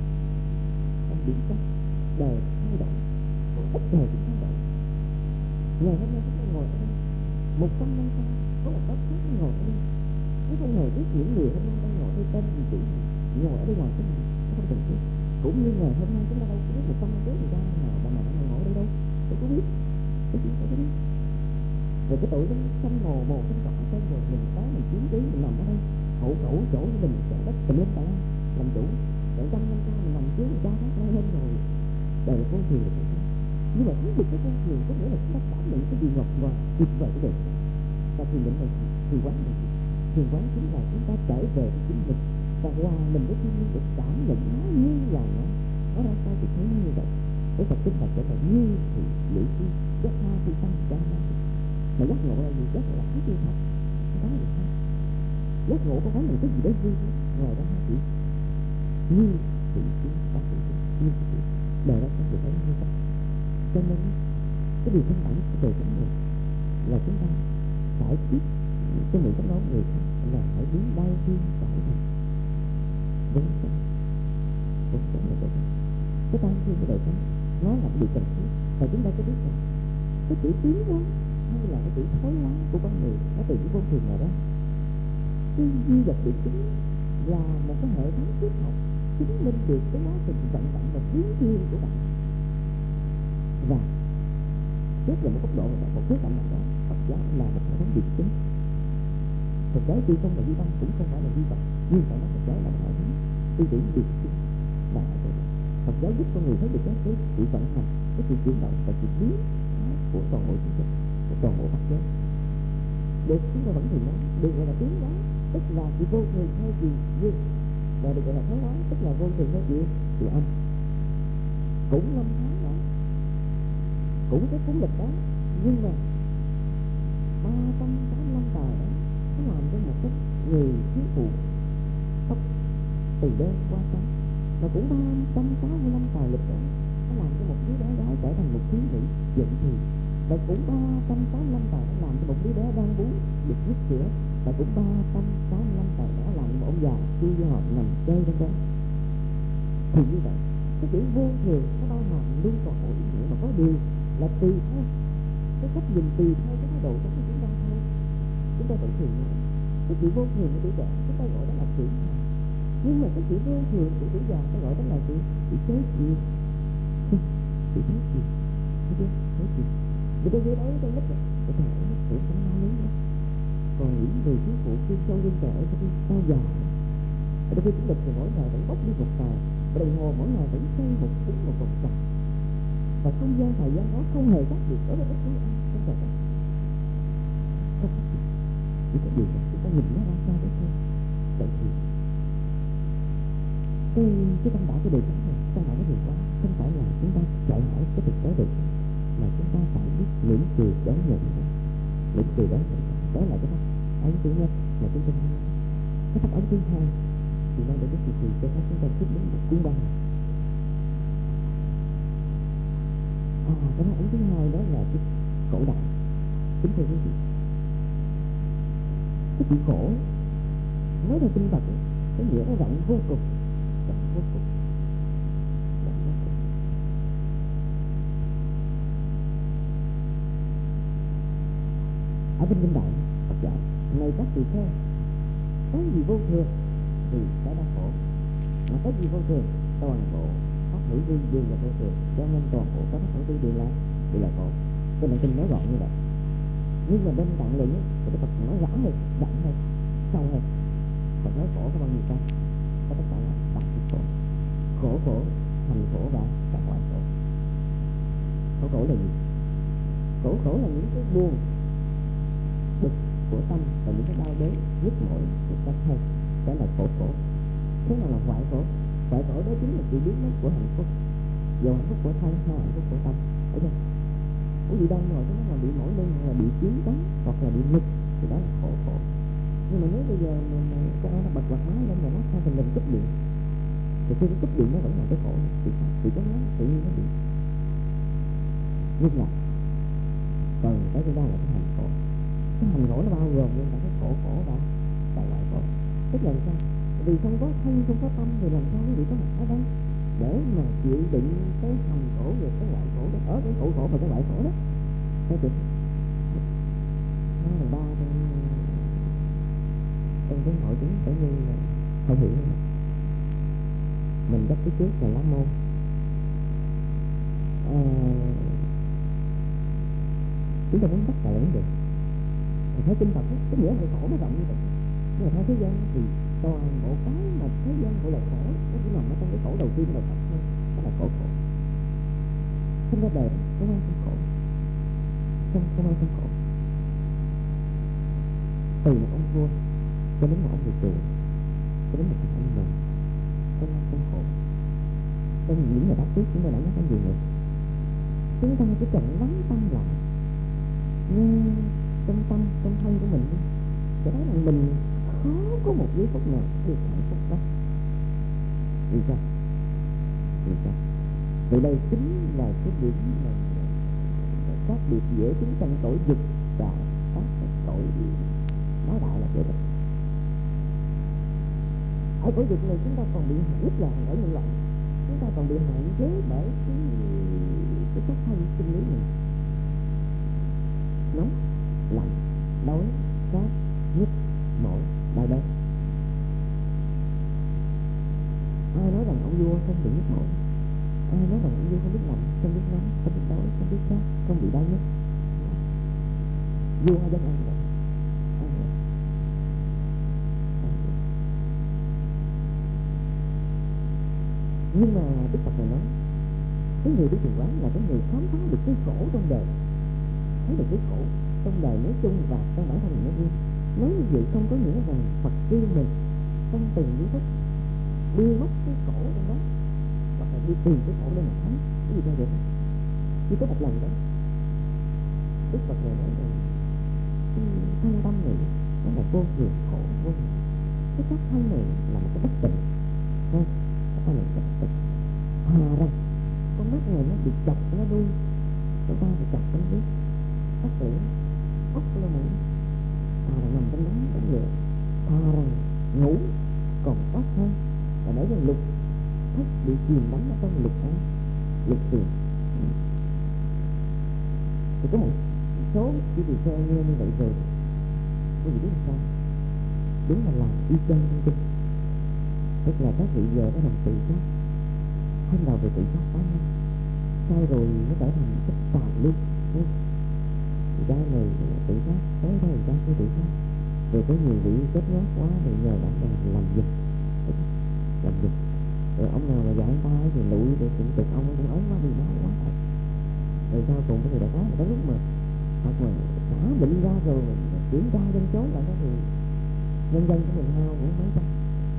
biển canh. Đời thay đổi, ít đời cũng thay đổi. Ngày hôm nay chúng ta ngồi ở đây 100 năm sau có một đất khác ngồi ở đây, nó không hề biết những người hôm nay đang ngồi đây tên gì, ngồi ở đây làm cái gì, nó không cần biết. Cũng như ngày hôm nay chúng ta đâu có biết 100 năm trước người ta nào bà nào ngồi ở đây đâu, tôi có biết, tôi chỉ có biết. Rồi cái tuổi nó xanh mồ xanh cỏ tên rồi mình tới mình chiếm cứ mình nằm ở đây, hộ khẩu chỗ của mình sẽ đất tùm lum tà làm chủ. Rồi 100 năm sau mình nằm trước người ta khác lên rồi, đời là con thuyền là của ta. Nhưng mà thấy được cái con thuyền có nghĩa là chúng ta cảm nhận cái gì ngọt ngào tuyệt vời của đời. Và thiền định là gì? Thiền quán là gì? Thiền quán chính là chúng ta trở về với chính mình và hòa mình với thiên nhiên để cảm nhận nó như là nó ra sao thì thấy như vậy. Với Phật kinh Phật trở thành như thì lưỡi chi giác ma phi tăng ra ma. Mà giác ngộ là gì? Giác ngộ là thấy chân thật, không có gì khác. Giác ngộ không phải là cái gì đấy vui ngoài ra chỉ như thì chi ta thì như thì đời đó sẽ được thấy như vậy. Cho nên cái điều căn bản của đời sống này là chúng ta phải biết cái người sống đó người khác là phải biến đau thương phải thành vốn sống là đời sống. Cái đau thương của đời sống nó là điều cần thiết, và chúng ta có biết rằng cái chữ tiến hóa hay là cái chữ thói hóa của con người nó từ cái vô thường nào đó. Cái duy vật biện chứng là một cái hệ thống triết học chứng minh được cái quá trình vận động và biến thiên của bạn, và xét về một góc độ là một khía cạnh nào đó, Phật giáo là một hệ thống biện chứng. Phật giáo tuy không là duy văn cũng không phải là duy vật, nhưng phải nói Phật giáo là một hệ thống tư tưởng biện chứng là ở chỗ đó. Phật giáo giúp con người thấy được cái sự vận hành, cái sự chuyển động và sự biến của toàn bộ chúng sinh, của toàn bộ Phật giáo. Được chúng ta vẫn thường nói được gọi là tiến hóa, tức là sự vô thường theo chiều dương, và được gọi là thoái hóa, tức là vô thường theo chiều âm. Cũng năm tháng đó, cũng cái cuốn lịch đó, nhưng mà 385 tờ đó nó làm cho một cái người thiếu phụ tóc từ đen qua trắng, và cũng 365 tờ lịch đó nó làm cho một đứa bé gái trở thành một thiếu nữ giận thì, và cũng 385 tờ nó làm cho một đứa bé đang bú được hút sữa, và cũng 385 tờ đó làm cho một ông già khi họ nằm chơi trong đó. Thì như vậy cái chữ vô thường nó bao hàm luôn toàn bộ ý nghĩa, mà có điều là tùy theo cái cách nhìn, tùy theo cái thái độ của chúng ta thôi. Chúng ta vẫn thường nói cái chữ vô thường của tuổi trẻ chúng ta gọi đó là chữ thần, nhưng mà cái chữ vô thường của tuổi già ta gọi đó là chữ chế chiều. Chữ chế chiều, thấy chưa? Chế chiều. Vì tôi dưới đấy tôi lít rồi, tôi thấy nó tuổi không lo lý nữa. Còn những người thiếu phụ khi sâu lưng trẻ ở cái sao già, ở đây chúng lịch thì mỗi ngày vẫn bốc đi một tờ, và đồng hồ mỗi ngày vẫn xoay một phút một vòng tròn, và không gian thời gian đó không hề khác biệt đối với bất cứ ai trong đời này. Không khác biệt, chỉ có điều là chúng ta nhìn nó ra sao đấy thôi. Vậy thì cái căn bản của đời sống này, căn bản của việc đó không phải là chúng ta chạy hỏi cái thực tế được, mà chúng ta phải biết mỉm cười đón nhận nó. Mỉm cười đón nhận nó, đó là cái pháp ấn thứ nhất mà chúng ta nói. Cái pháp ấn thứ hai thì nó để biết thì cho phép chúng ta tiếp đến một cuốn băng. Cái pháp ấn thứ hai đó là cái khổ đạo. Kính thưa quý vị, cái chữ khổ nói theo tinh Phật cái nghĩa nó rộng vô cùng, rộng vô cùng, rộng vô cùng. Ở bên kinh đại Phật dạy này các tỳ kheo, có gì vô thường thì sẽ đau khổ, mà có gì vô thường toàn bộ pháp hữu vi đều là vô thường, cho nên toàn bộ các pháp hữu vi đều là khổ. Cái này kinh nói gọn như vậy, nhưng mà bên cạnh liền thì cái Phật nói rõ hơn, rộng hơn, sâu hơn. Phật nói khổ có bao nhiêu cái, có tất cả là 8 khổ: khổ, hành khổ và hoại khổ. Khổ là gì? Khổ là những cái buồn bực của tâm và những cái đau đớn nhức mỏi của các thân, đó là khổ. Thế nào là hoại khổ? Hoại khổ đó chính là sự biến mất của hạnh phúc, dù hạnh phúc của thân hay hạnh phúc của tâm. Ở đây quý vị đang ngồi cái nó là bị mỏi lưng, hoặc là bị chiến cắn, hoặc là bị nực, thì đó là khổ. Nhưng mà nếu bây giờ mà có ai nó bật quạt máy lên mà nó sao thì mình cúp điện, thì khi cái cúp điện nó vẫn là cái khổ. Thì cái máy tự nhiên nó bị ngưng lại. Còn cái thứ ba là cái hành khổ. Cái hành khổ nó bao gồm luôn cả cái khổ và ngoại khổ. Tức là sao? Vì không có thân, không có tâm thì làm sao quý vị có mặt ở đây để mà chịu đựng cái hành khổ về cái ngoại khổ đó, ở cái khổ và cái ngoại khổ đó. Thấy chưa? 2/3 trong cái hội chúng tự nhiên là không hiểu nữa. Mình dắt cái trước là lá môn. Chúng ta muốn bắt là vấn đề. Theo kinh Phật, cái nghĩa là khổ nó rộng như vậy. Nhưng mà theo thế gian thì toàn bộ cái mà thế gian gọi là khổ nó chỉ nằm ở trong cái khổ đầu tiên của đạo Phật thôi, đó là khổ. Không ra đời không ai không khổ, không ai không khổ. Từ một ông vua cho đến một ông người tù, cho đến một ông mù, không ai không khổ. Trong những người đã trước chúng ta đã nhắc đến gì nữa. Chúng ta chỉ cần lắng tâm lại, nghe trong tâm, trong thân của mình đi, để thấy rằng mình khó có một giây phút nào được hạnh phúc đó. Vì sao? Vì đây chính là cái điểm mà khác biệt giữa chúng sanh tội dục và các tội nói đại là tội dục. Ở tội dục này chúng ta còn bị nhất là ở nhân loại, chúng ta còn bị hạn chế bởi cái sắc thân sinh lý mình. Nóng, lạnh, đói, khát, nhức, mỏi, đau đớn. Ai nói rằng ông vua không bị nhức mỏi, ai nói rằng ông vua không biết lạnh, không biết nóng, không biết đói, không biết khát, không bị đau nhức. Vua ai dân ăn vậy? Nhưng mà Đức Phật này nói, cái người đi thiền quán là cái người khám phá được cái khổ trong đời, thấy được cái khổ trong đời nói chung và trong bản thân mình nói riêng. Nói như vậy không có nghĩa rằng Phật kêu mình trong từng giây phút đi mất cái khổ trong đó, hoặc là đi tìm cái khổ để mà thắng. Cái gì cho vậy? Chỉ có một lần đó Đức Phật này nói rằng thân tâm này nó là vô thường khổ vô thường. Cái sắc thân này là một cái bất tịnh, không? Cái này bất tịnh. Thà rằng con mắt này nó bị chọc nó đuôi, cái ta bị chọc con biết, phát tưởng, ốc lỗ mũi. Thà rằng nằm trong nắng trong lửa, thà rằng ngủ còn tốt hơn là để cho lục thức bị chìm đắm ở trong lục ái, lục tiền. Thì có một số chỉ vì theo nghe như vậy rồi, quý vị biết sao? Đúng là làm y chang trong kinh. Tức là các vị giờ nó làm tự sát, không đầu về tự sát cá nhân, sau rồi nó trở thành cái trào lưu. Người ta này tự sát, tới đây người ta cứ tự sát. Rồi có nhiều vị chết nhát quá thì nhờ bạn bè làm giùm, rồi ông nào mà dạy ta thì lụi rồi tiện tục ông cũng ớn quá, bị máu quá thật. Rồi sau cùng cái người đại tá tới lúc mà hoặc mà xả bệnh ra rồi kiểm tra dân số lại đó thì nhân dân của mình hao cũng mấy trăm.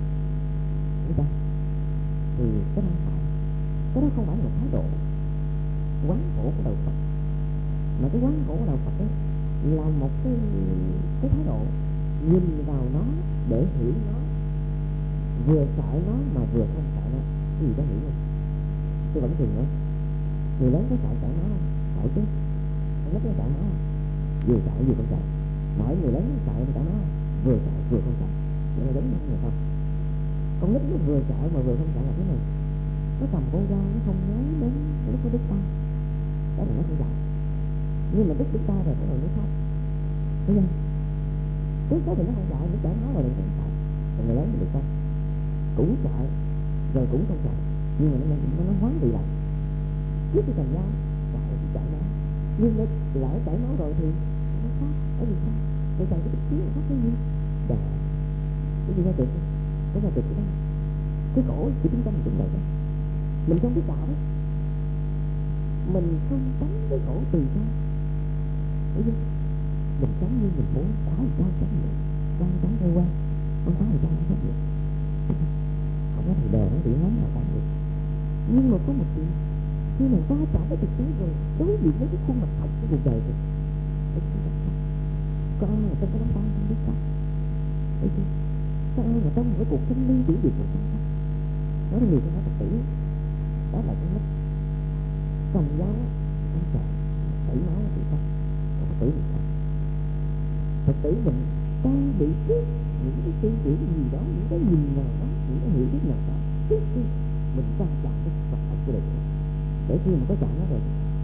Thì cái đó không phải là một thái độ quán khổ của đạo Phật, mà cái quán khổ của đạo Phật ấy là một cái thái độ nhìn vào nó để hiểu nó, vừa sợ nó mà vừa không sợ nó. Cái gì đó hiểu không? Tôi vẫn thường nói người lớn có sợ nó không? Sợ chứ. Con nít nó sợ nó không? Vừa sợ vừa không sợ. Mọi người lớn sợ nó sợ nó không? Vừa sợ vừa không sợ. Vậy là đúng không không? Con nít nó vừa sợ mà vừa không sợ là thế này. Nó cầm con dao nó không nhớ đến lúc nó đứt tay, đó là nó không sợ. Nhưng mà đứt tay rồi bắt đầu nó khóc, thấy không? Trước đó thì nó không sợ, nó chảy máu rồi thì nó không sợ. Còn người lớn thì được không? Cũng sợ rồi cũng không sợ, nhưng mà nó hoáng bị lại. Trước khi cầm dao sợ thì chảy máu, nhưng nó lỡ chảy máu rồi thì nó khóc. Ở vì sao? Để cần cái chút xíu khóc cái gì? Dạ, cái gì ra được không? Cái ra được cái đó. Cái khổ chỉ chúng ta mình cũng vậy đó. Mình không biết đạo, mình không tránh cái khổ từ ra, thấy chưa? Mình tránh như mình muốn, phải sao tránh được, tránh theo quan, không phải sao tránh được. Không có thầy đề nó bị hán nào tránh được. Nhưng mà có một chuyện, khi mình va chạm với thực tế rồi, đối diện với cái khuôn mặt thật của cuộc đời rồi, có ai ở trong cái đám tang không biết không? Thấy chưa? Có ai mà trong một cái cuộc sinh ly tiểu diệt một trăm năm nói nhiều cái nói Phật tử đó là cái lúc công giáo anh chọn chảy máu thì không có Phật tử thì sao? Phật tử mình đang bị trước những cái tư tưởng gì đó, những cái nhìn nào đó, những cái hiểu biết nào đó trước khi mình va chạm cái Phật học của đời. Để khi mà có chạm nó rồi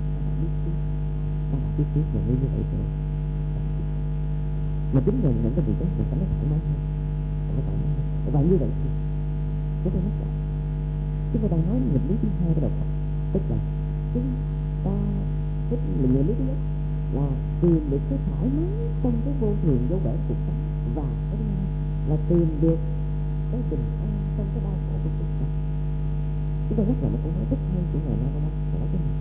ta đã biết trước là như vậy rồi. Mà chính là những cái việc đó mình cảm thấy thoải mái hơn, và như vậy thì chúng tôi nhắc lại, chúng tôi đang nói nghịch lý thứ hai của đạo Phật, tức là chúng ta thích mình nghịch lý thứ nhất là tìm được cái thoải mái trong cái vô thường vô bể cuộc sống, và cái thứ hai là tìm được cái bình an trong cái đau khổ của cuộc sống. Chúng tôi nhắc lại một câu nói rất hay của ngài Narada, là nói cái này: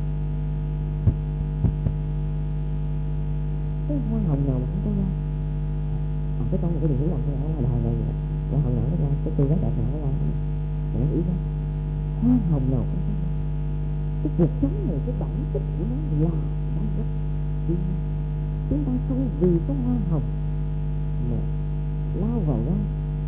cái hoa hồng nào mà không có ra, cái con một cái điều hiểu lầm thôi, ở ngoài đời rồi hoa hồng nào nó ra, cái tôi rất đẹp nào nó ra, mà nó ý ra hoa hồng nào không có ra. Cái cuộc sống này, cái bản chất của nó là đang rất riêng. Chúng ta không vì có hoa hồng mà lao vào gai,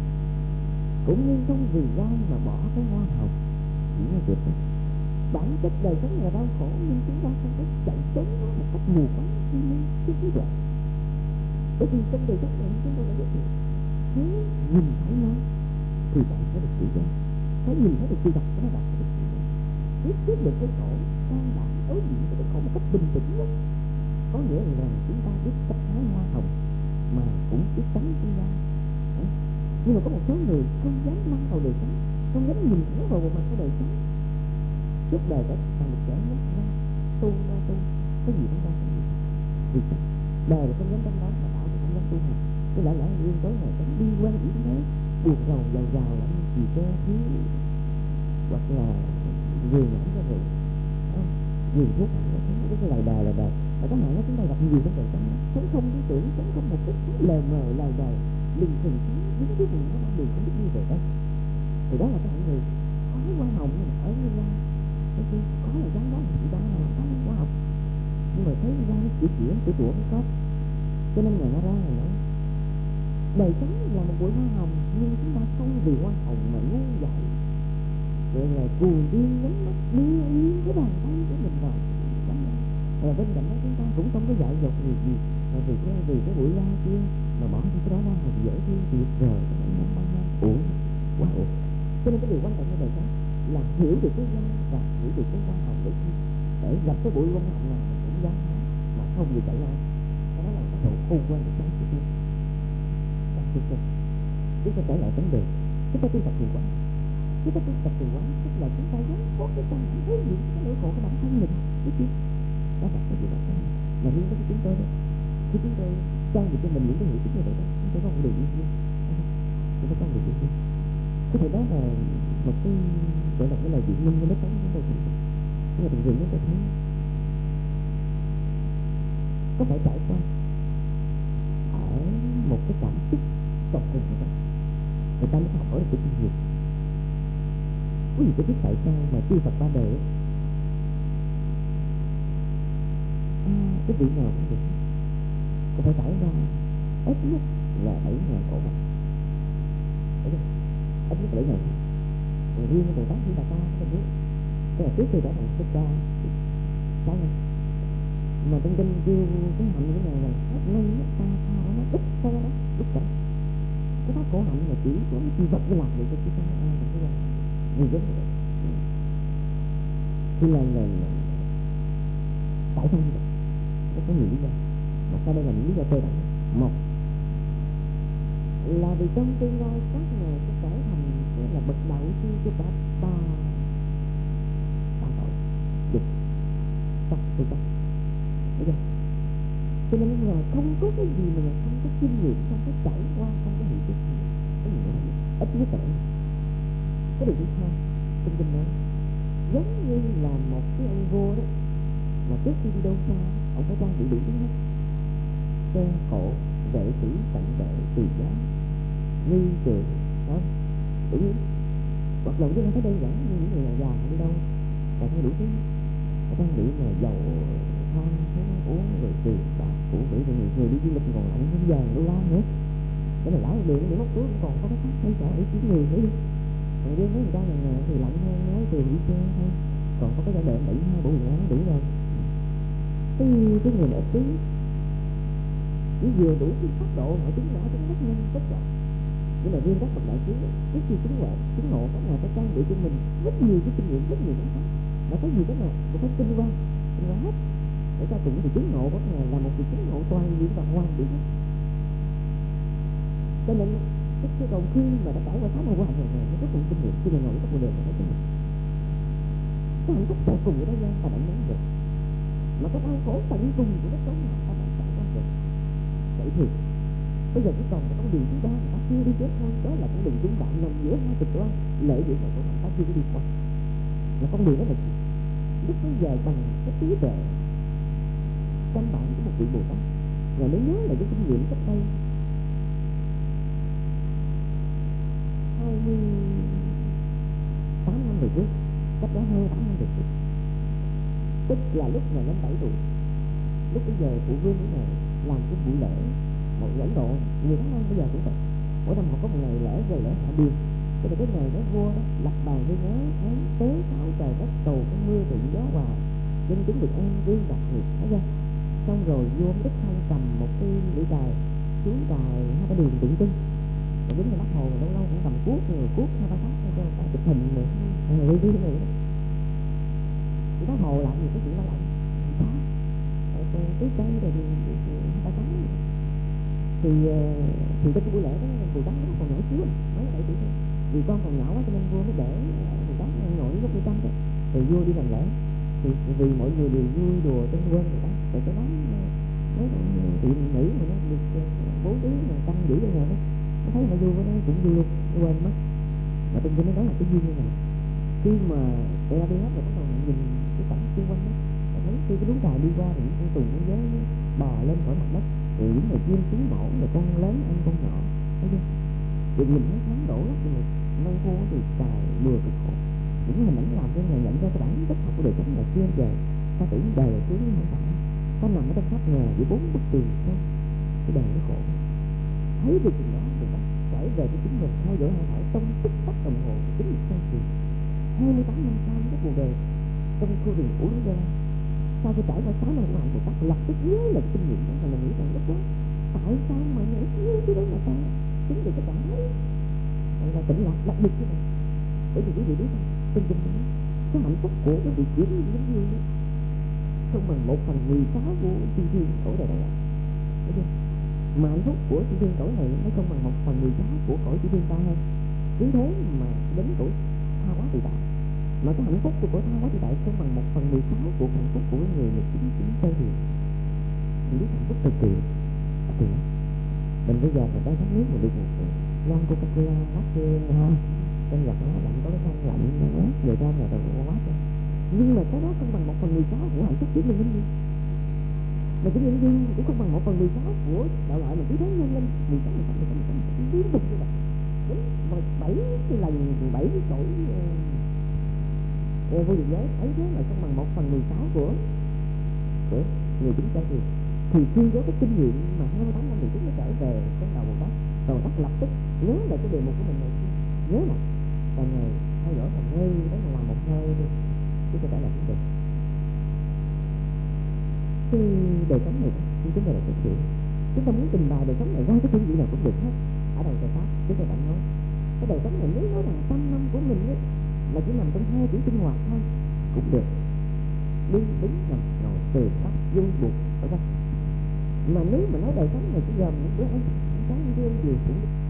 cũng như không vì gai mà bỏ cái hoa hồng. Chỉ là việc đó. Bản chất đời sống là đau khổ, nhưng chúng ta không có chạy trốn nó một cách mù quáng cái trí tuệ. Bởi vì trong đời sống này chúng tôi đã biết được, nếu nhìn thấy nó thì bạn sẽ được tự do, thấy nhìn thấy được sự thật của nó, bạn sẽ được tự do. Biết trước được cái khổ, can đảm đối diện với cái khổ một cách bình tĩnh nhất, có nghĩa là chúng ta biết cách hái hoa hồng mà cũng biết tránh tương lai. Nhưng mà có một số người không dám mang vào đời sống, không dám nhìn thẳng vào một mặt của đời sống. Suốt đời đã thành một kẻ nhát gan, tu ra tu, cái gì cũng ra cái gì. Vì sao? Đời là không dám đánh đón, mà đạo thì không dám tu hành. Cái lẽ riêng tối ngày sống đi quan điểm thế, buồn rầu giàu giàu lắm, gì ke thiếu, hoặc là vừa nhãn cho rượu, vừa thuốc hẳn nó thấy cái lời đời là đời. Và cái này nó chúng ta gặp nhiều vấn đề trong đó, sống không lý tưởng, sống không một cách lờ mờ lời đời, lừng khừng dính với mình nó đang đường không biết như vậy đâu. Thì đó là cái hạng người khói hoa hồng nhưng mà ở như ra, cái kia có là dám đó là chị đó là làm cái hoa hồng, nhưng mà thấy ra nó chỉ tủa cái cốt. Cho nên ngày nó ra là nói đời sống là một bụi hoa hồng, nhưng chúng ta không vì hoa hồng mà ngu dại, rồi là cuồng điên nhắm mắt đưa yên cái bàn tay của mình vào đắm đau. Rồi bên cạnh đó chúng ta cũng không có dại dột gì mà vì cái bụi hoa kia mà bỏ đi cái đó ra thì dễ thương tuyệt vời, uổng quá uổng. Cho nên cái điều quan trọng của đời sống là hiểu được cái hoa và hiểu được cái hoa hồng để gặp cái bụi hoa hồng nào mình cũng dám nói mà không bị chạy lại. Cái đó là cái độ khôn ngoan của chúng ta. Chúng ta trở lại vấn đề, chúng ta tu tập thiền quán. Chúng ta tu tập thiền quán tức là chúng ta dám có cái tâm thấy những cái nỗi khổ của bản thân mình, biết chưa? Đó là cái gì bản thân mình. Mà riêng với chúng tôi đó, khi chúng tôi trang bị cho mình những cái hiểu biết như vậy đó, chúng tôi có một điều yên nhiên, chúng tôi có một điều yên nhiên. Có thể đó là một cái gọi là cái lời biện minh với lớp sống chúng tôi thấy. Nhưng mà thường thường chúng tôi thấy có phải trải qua ở một cái cảm xúc tột cùng của người ta mới học hỏi được cái kinh nghiệm. Quý vị có biết tại sao mà chư Phật ba đời cái vị nào cũng được cũng phải trải ra ít nhất là 7.000 khổ hạnh, ít nhất 7.000. Còn riêng cái Bồ Tát Di Đà Ta không biết, tức là trước khi trở thành xuất gia trái lên mà trong kinh kêu cái hạnh của ngài là hết ngây nhất ta tha nó đứt xe đó, đứt cả cái đó khổ hạnh là chỉ có cái chi vật để làm được cho chúng ta ai trong cái gì giống vậy. Thì là tại sao như vậy? Có nhiều lý do, mà sau đây là những lý do cơ bản. Một là vì trong tương lai các ngài sẽ trở thành cái là bậc đạo sư cho cả ba tội dục sắc tu tập, thấy chưa? Cho nên ngài không có cái gì mà ngài không có kinh nghiệm, không có trải qua, không có hiểu biết gì. Cái gì nữa ít nhất là cái điều thứ hai trong kinh nói giống như là một cái ông vua đó mà trước khi đi đâu xa ông phải trang bị đủ thứ hết: xe cộ, vệ sĩ, cận vệ, tùy giá, nghi trường, đó đủ thứ. Hoặc là chúng ta thấy đơn giản như những người già đi đâu và thấy đủ thứ, trang bị là dầu than, uống rồi tiền bạc của người đi du lịch còn lạnh đến giờ đô la nữa. Cái này lỡ điện để móc túi cũng còn có cái khác mấy chỗ ý kiến người nữa đi. Còn riêng mấy người ta nhà thì lạnh hơn nói tiền đi chơi thôi. Còn có cái giả đệm 72 bộ quần áo đủ rồi. Cái người này tí chỉ vừa đủ cái tốc độ họ chứng rõ chứng rất nhanh rất rõ. Nhưng mà riêng các bậc đại sứ trước khi chứng ngộ các ngài phải trang bị cho mình rất nhiều cái kinh nghiệm, rất nhiều cái pháp. Mà có gì cái nào cũng phải kinh qua hết để cho cùng thì chứng ngộ các ngài là một sự chứng ngộ toàn diện và hoàn mỹ nhất. Cho nên cái còn khi mà đã trải qua 6 năm của hành này nó có cùng kinh nghiệm khi mà ngồi các bộ đề mà nó kinh nghiệm cái hạnh phúc tận cùng của thế gian ta đã nhớ được, mà cái đau khổ tận cùng của đất sống nào ta đã trải qua được. Vậy thì bây giờ chỉ còn một con đường thứ ba ta chưa đi chết thôi, đó là con đường trung đạo nằm giữa hai cực đoan lệ địa này của ta chưa đi qua. Là con đường đó là lúc bây giờ bằng cái trí tuệ căn bản của một vị Bồ Tát, và mới nhớ là cái kinh nghiệm cách đây 28 năm về trước, cách đó 28 năm về trước, tức là lúc này lên 7 tuổi. Lúc bây giờ phụ vương của này làm cái buổi lễ một Ấn Độ nhiều tháng năm bây giờ cũng vậy, mỗi năm họ có một ngày lễ gọi lễ Hạ Điền. Cho nên cái ngày đó vua đó lập bàn với nhớ tháng tế tháo trời đất cầu cái mưa thuận gió hòa, dân chúng được an vui đặc biệt đó ra. Xong rồi vua đích thân cầm một cái lưỡi đài xuống đài hai cái đường tượng trưng, còn đứng ở Bắc Hồ lâu lâu cũng cầm cuốc hai ba phát cho người ta chụp hình rồi review này đó. Bác Hồ làm gì cái chuyện đó làm có cái cây rồi hai ba tháng thì cái buổi lễ đó Bồ Tát nó còn nhỏ xíu mới là 7 tuổi thôi, vì con còn nhỏ quá cho nên vua mới để Bồ Tát ngồi lúc đi trăm đó, rồi vua đi làm lễ thì vì mọi người đều vui đùa cho quên người ta, rồi cái đó mấy chuyện Mỹ mà nó được bố trí mà canh giữ cho ngày đó, nó thấy nó vui, nó cũng vui luôn, nó quên mất. Mà tôi nói đó là cái duyên như này, khi mà tôi ra đi hết rồi bắt đầu nhìn cái cảnh xung quanh đó, thấy khi cái núi đài đi qua thì những con tùng con dế bò lên khỏi mặt đất, rồi những người chim trúng mổ, rồi con lớn ăn con nhỏ, thấy chưa? Rồi nhìn thấy thắng đổ lắm, rồi mây vô thì trời mưa cực khổ. Những hình ảnh làm cho người nhận ra cái bản chất học của đời sống là xưa giờ ta tưởng đời là xuống không phải, ta nằm ở trong pháp nhà với 4 bức tường thôi, cái đời nó khổ. Thấy được chuyện đó rồi đó, trở về với chính mình, theo dõi hơi thở trong tích tắc đồng hồ chính một sai chuyện. 28 năm sau cái cuộc đời trong khu rừng Ủ Đá Gia, sau khi trải qua 6 năm của hành Bồ Tát lập tức nhớ là kinh nghiệm đó, là nghĩ rằng lúc đó tại sao mà nhảy xuống cái đó mà ta chính vì cái cảm thấy là tỉnh lạc đặc biệt như vậy. Bởi vì quý vị biết không, trên kinh nói cái hạnh phúc của cái vị chuyển giống như không bằng 1/16 của chư thiên cõi đời này, thấy chưa? Mà hạnh phúc của chư thiên cõi này nó không bằng 1/16 của cõi chư thiên ta hơn. Cứ thế mà đến tuổi tha hóa tự tại, mà cái hạnh phúc của cõi tha hóa tự tại không bằng 1/16 của hạnh phúc của người mà chính sơ thiền. Mình biết hạnh phúc cực kỳ mình bây giờ mình đang uống nước mà được một lon Coca-Cola latte ha, trong giọt nó lạnh có cái khăn lạnh mát về ra nhà rồi quá cho, nhưng mà cái đó không bằng 1/16 của hạnh phúc của mình linh. Mà cái nhân duyên cũng không bằng 1/16 của đạo loại mà cứ thế nhân lên 16 liên tục như vậy đến 7 lần 7 cõi vô diệt giới ấy, thế mà không bằng 1/16 của người chúng ta thì khi có cái kinh nghiệm mà 28 năm thì chúng nó trở về cái đầu Bồ Tát, Bồ Tát lập tức nhớ lại cái đề mục của mình này, nhớ lại và ngày theo dõi một hơi đó là làm một hơi đi, chứ không phải là cũng được. Cái đời sống này chúng ta là thực hiện, chúng ta muốn trình bày đời sống này ra cái phương diện nào cũng được hết. Ở đầu Bồ Tát chúng ta đã nói cái đời sống này nếu nói rằng 100 năm của mình ấy, là chỉ nằm trong 2 chữ sinh hoạt thôi cũng được, đi đứng nằm ngồi cười khóc vui buồn, phải không? Mà nếu mà nói đời sống này chỉ gồm những bữa ăn sáng trưa chiều cũng